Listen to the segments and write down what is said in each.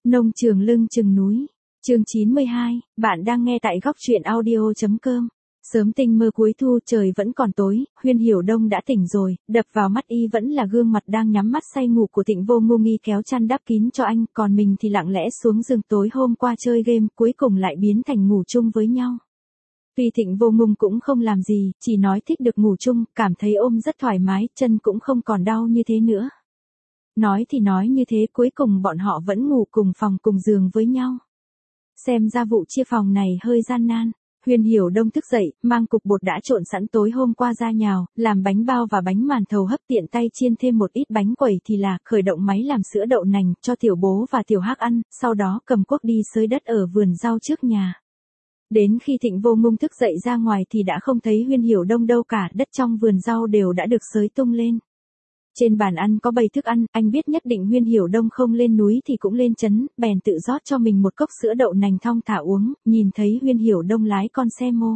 Nông trường lưng chừng núi. Chương 92, bạn đang nghe tại góc truyện audio.com. Sớm tinh mơ cuối thu, trời vẫn còn tối, Huyên Hiểu Đông đã tỉnh rồi, đập vào mắt y vẫn là gương mặt đang nhắm mắt say ngủ của Thịnh Vô Nghi kéo chăn đắp kín cho anh, còn mình thì lặng lẽ xuống giường tối hôm qua chơi game, cuối cùng lại biến thành ngủ chung với nhau. Vì Thịnh Vô Nghi cũng không làm gì, chỉ nói thích được ngủ chung, cảm thấy ôm rất thoải mái, chân cũng không còn đau như thế nữa. Nói thì nói như thế, cuối cùng bọn họ vẫn ngủ cùng phòng cùng giường với nhau. Xem ra vụ chia phòng này hơi gian nan. Huyên Hiểu Đông thức dậy, mang cục bột đã trộn sẵn tối hôm qua ra nhào, làm bánh bao và bánh màn thầu hấp, tiện tay chiên thêm một ít bánh quẩy thì là khởi động máy làm sữa đậu nành cho Tiểu Bố và Tiểu Hắc ăn, sau đó cầm cuốc đi xới đất ở vườn rau trước nhà. Đến khi Thịnh Vô Nghi thức dậy ra ngoài thì đã không thấy Huyên Hiểu Đông đâu cả, đất trong vườn rau đều đã được xới tung lên. Trên bàn ăn có bày thức ăn, anh biết nhất định Huyên Hiểu Đông không lên núi thì cũng lên trấn, bèn tự rót cho mình một cốc sữa đậu nành thong thả uống, nhìn thấy Huyên Hiểu Đông lái con xe mô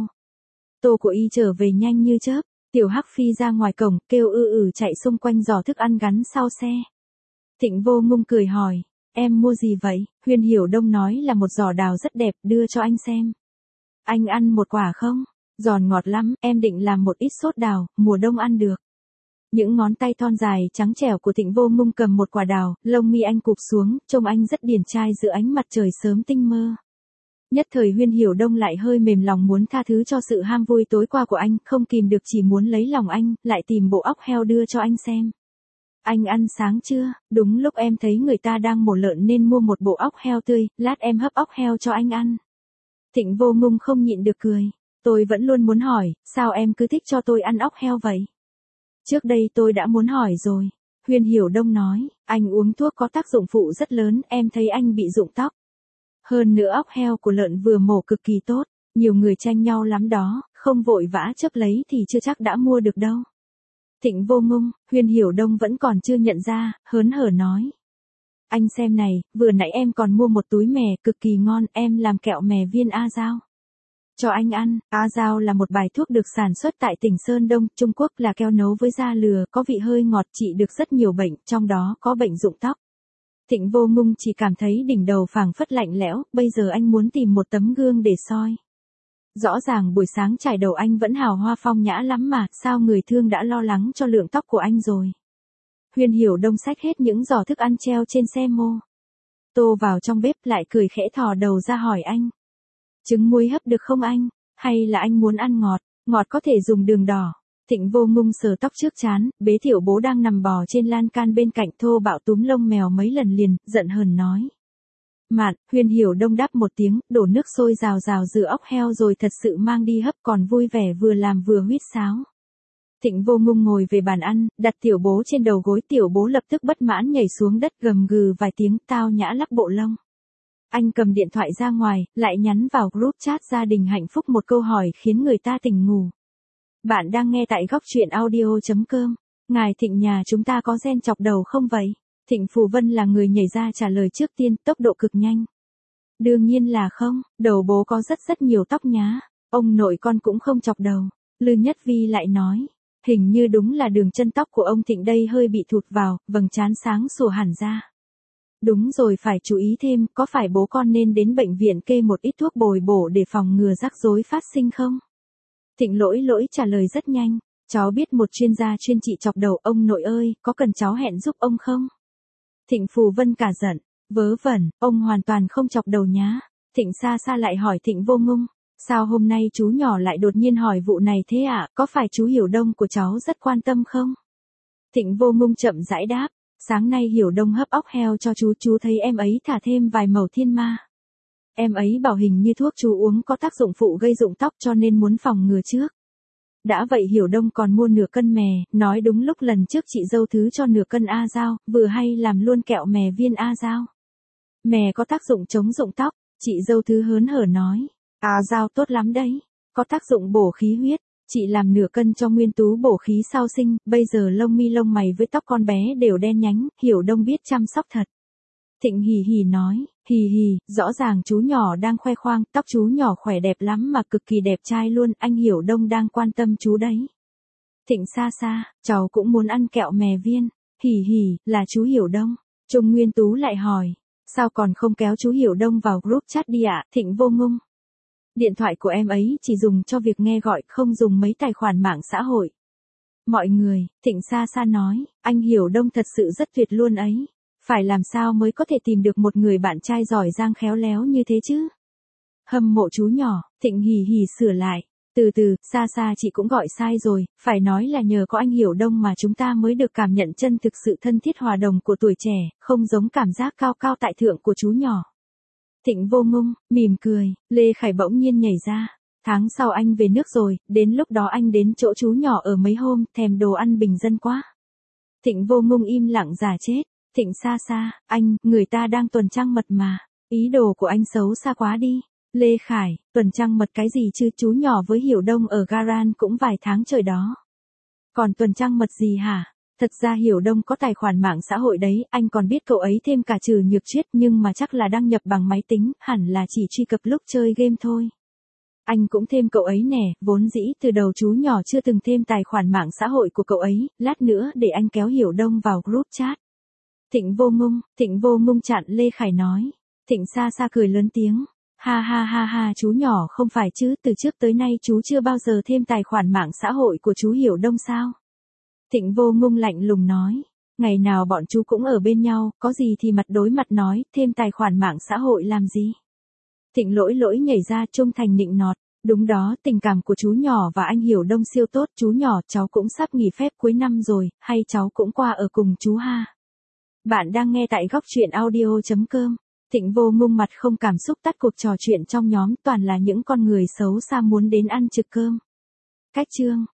tô của y trở về nhanh như chớp. Tiểu Hắc phi ra ngoài cổng, kêu chạy xung quanh giỏ thức ăn gắn sau xe. Thịnh Vô Nghi cười hỏi, em mua gì vậy? Huyên Hiểu Đông nói là một giỏ đào rất đẹp, đưa cho anh xem. Anh ăn một quả không? Giòn ngọt lắm, em định làm một ít sốt đào, mùa đông ăn được. Những ngón tay thon dài trắng trẻo của Thịnh Vô Nghi cầm một quả đào, lông mi anh cụp xuống, trông anh rất điển trai giữa ánh mặt trời sớm tinh mơ. Nhất thời Huyên Hiểu Đông lại hơi mềm lòng muốn tha thứ cho sự ham vui tối qua của anh, không kìm được chỉ muốn lấy lòng anh, lại tìm bộ óc heo đưa cho anh xem. Anh ăn sáng chưa? Đúng lúc em thấy người ta đang mổ lợn nên mua một bộ óc heo tươi, lát em hấp óc heo cho anh ăn. Thịnh Vô Nghi không nhịn được cười. Tôi vẫn luôn muốn hỏi, sao em cứ thích cho tôi ăn óc heo vậy? Trước đây tôi đã muốn hỏi rồi. Huyên Hiểu Đông nói, anh uống thuốc có tác dụng phụ rất lớn, em thấy anh bị rụng tóc. Hơn nữa óc heo của lợn vừa mổ cực kỳ tốt, nhiều người tranh nhau lắm đó, không vội vã chấp lấy thì chưa chắc đã mua được đâu. Thịnh Vô Nghi, Huyên Hiểu Đông vẫn còn chưa nhận ra, hớn hở nói. Anh xem này, vừa nãy em còn mua một túi mè cực kỳ ngon, em làm kẹo mè viên A Dao cho anh ăn. A Dao là một bài thuốc được sản xuất tại tỉnh Sơn Đông, Trung Quốc, là keo nấu với da lừa, có vị hơi ngọt, trị được rất nhiều bệnh, trong đó có bệnh rụng tóc. Thịnh Vô Nghi chỉ cảm thấy đỉnh đầu phảng phất lạnh lẽo, bây giờ anh muốn tìm một tấm gương để soi. Rõ ràng buổi sáng trải đầu anh vẫn hào hoa phong nhã lắm mà, sao người thương đã lo lắng cho lượng tóc của anh rồi. Huyên Hiểu Đông xách hết những giỏ thức ăn treo trên xe mô tô vào trong bếp, lại cười khẽ thò đầu ra hỏi anh. Trứng muối hấp được không anh? Hay là anh muốn ăn ngọt? Ngọt có thể dùng đường đỏ. Thịnh Vô Nghi sờ tóc trước trán, bế Tiểu Bố đang nằm bò trên lan can bên cạnh thô bạo túm lông mèo mấy lần liền, giận hờn nói. Mạn. Huyên Hiểu Đông đáp một tiếng, đổ nước sôi rào rào rửa óc heo rồi thật sự mang đi hấp, còn vui vẻ vừa làm vừa huýt sáo. Thịnh Vô Nghi ngồi về bàn ăn, đặt Tiểu Bố trên đầu gối, Tiểu Bố lập tức bất mãn nhảy xuống đất gầm gừ vài tiếng, tao nhã lắc bộ lông. Anh cầm điện thoại ra ngoài, lại nhắn vào group chat gia đình hạnh phúc một câu hỏi khiến người ta tỉnh ngủ. Bạn đang nghe tại góc truyện audio.com. Ngài Thịnh nhà chúng ta có gen chọc đầu không vậy? Thịnh Phù Vân là người nhảy ra trả lời trước tiên, tốc độ cực nhanh. Đương nhiên là không, đầu bố có rất nhiều tóc nhá. Ông nội con cũng không chọc đầu. Lư Nhất Vi lại nói. Hình như đúng là đường chân tóc của ông Thịnh đây hơi bị thụt vào, vầng trán sáng sủa hẳn ra. Đúng rồi, phải chú ý thêm, có phải bố con nên đến bệnh viện kê một ít thuốc bồi bổ để phòng ngừa rắc rối phát sinh không? Thịnh Lỗi trả lời rất nhanh, cháu biết một chuyên gia chuyên trị chọc đầu, ông nội ơi, có cần cháu hẹn giúp ông không? Thịnh Phù Vân cả giận, vớ vẩn, ông hoàn toàn không chọc đầu nhá. Thịnh Xa lại hỏi Thịnh Vô Nghi, sao hôm nay chú nhỏ lại đột nhiên hỏi vụ này thế ạ, có phải chú Hiểu Đông của cháu rất quan tâm không? Thịnh Vô Nghi chậm rãi đáp. Sáng nay Hiểu Đông hấp óc heo cho chú thấy em ấy thả thêm vài mẩu thiên ma. Em ấy bảo hình như thuốc chú uống có tác dụng phụ gây rụng tóc cho nên muốn phòng ngừa trước. Đã vậy Hiểu Đông còn mua nửa cân mè, nói đúng lúc lần trước chị dâu thứ cho nửa cân A Dao, vừa hay làm luôn kẹo mè viên A Dao. Mè có tác dụng chống rụng tóc, chị dâu thứ hớn hở nói. A Dao tốt lắm đấy, có tác dụng bổ khí huyết. Chị làm nửa cân cho Nguyên Tú bổ khí sau sinh, bây giờ lông mi lông mày với tóc con bé đều đen nhánh, Hiểu Đông biết chăm sóc thật. Thịnh hì nói, hì, rõ ràng chú nhỏ đang khoe khoang, tóc chú nhỏ khỏe đẹp lắm mà cực kỳ đẹp trai luôn, anh Hiểu Đông đang quan tâm chú đấy. Thịnh Xa, cháu cũng muốn ăn kẹo mè viên, hì, là chú Hiểu Đông. Trung Nguyên Tú lại hỏi, Sao còn không kéo chú Hiểu Đông vào group chat đi ạ, Thịnh Vô Ngung. Điện thoại của em ấy chỉ dùng cho việc nghe gọi, không dùng mấy tài khoản mạng xã hội. Mọi người, Thịnh Sa Sa nói, anh Hiểu Đông thật sự rất tuyệt luôn ấy. Phải làm sao mới có thể tìm được một người bạn trai giỏi giang khéo léo như thế chứ? Hâm mộ chú nhỏ, Thịnh hì hì sửa lại. Từ từ, Sa Sa chị cũng gọi sai rồi, phải nói là nhờ có anh Hiểu Đông mà chúng ta mới được cảm nhận chân thực sự thân thiết hòa đồng của tuổi trẻ, không giống cảm giác cao cao tại thượng của chú nhỏ. Thịnh Vô Ngung, mỉm cười, Lê Khải bỗng nhiên nhảy ra. Tháng sau anh về nước rồi, đến lúc đó anh đến chỗ chú nhỏ ở mấy hôm, thèm đồ ăn bình dân quá. Thịnh Vô Ngung im lặng giả chết. Thịnh Sa Sa, anh, người ta đang tuần trăng mật mà. Ý đồ của anh xấu xa quá đi. Lê Khải, tuần trăng mật cái gì chứ, chú nhỏ với Hiểu Đông ở Garan cũng vài tháng trời đó. Còn tuần trăng mật gì hả? Thật ra Hiểu Đông có tài khoản mạng xã hội đấy, anh còn biết cậu ấy thêm cả Trừ Nhược Triết, nhưng mà chắc là đăng nhập bằng máy tính, hẳn là chỉ truy cập lúc chơi game thôi. Anh cũng thêm cậu ấy nè, vốn dĩ từ đầu chú nhỏ chưa từng thêm tài khoản mạng xã hội của cậu ấy, lát nữa để anh kéo Hiểu Đông vào group chat. Thịnh Vô Ngung chặn Lê Khải nói. Thịnh Sa Sa cười lớn tiếng. Ha ha ha ha, chú nhỏ không phải chứ, từ trước tới nay chú chưa bao giờ thêm tài khoản mạng xã hội của chú Hiểu Đông sao? Thịnh Vô Ngung lạnh lùng nói. Ngày nào bọn chú cũng ở bên nhau, có gì thì mặt đối mặt nói, thêm tài khoản mạng xã hội làm gì? Thịnh Lỗi Lỗi nhảy ra trung thành nịnh nọt. Đúng đó, tình cảm của chú nhỏ và anh Hiểu Đông siêu tốt, chú nhỏ cháu cũng sắp nghỉ phép cuối năm rồi, hay cháu cũng qua ở cùng chú ha? Bạn đang nghe tại góc truyện audio.com. Thịnh Vô Ngung mặt không cảm xúc tắt cuộc trò chuyện trong nhóm, toàn là những con người xấu xa muốn đến ăn trực cơm. Cách chương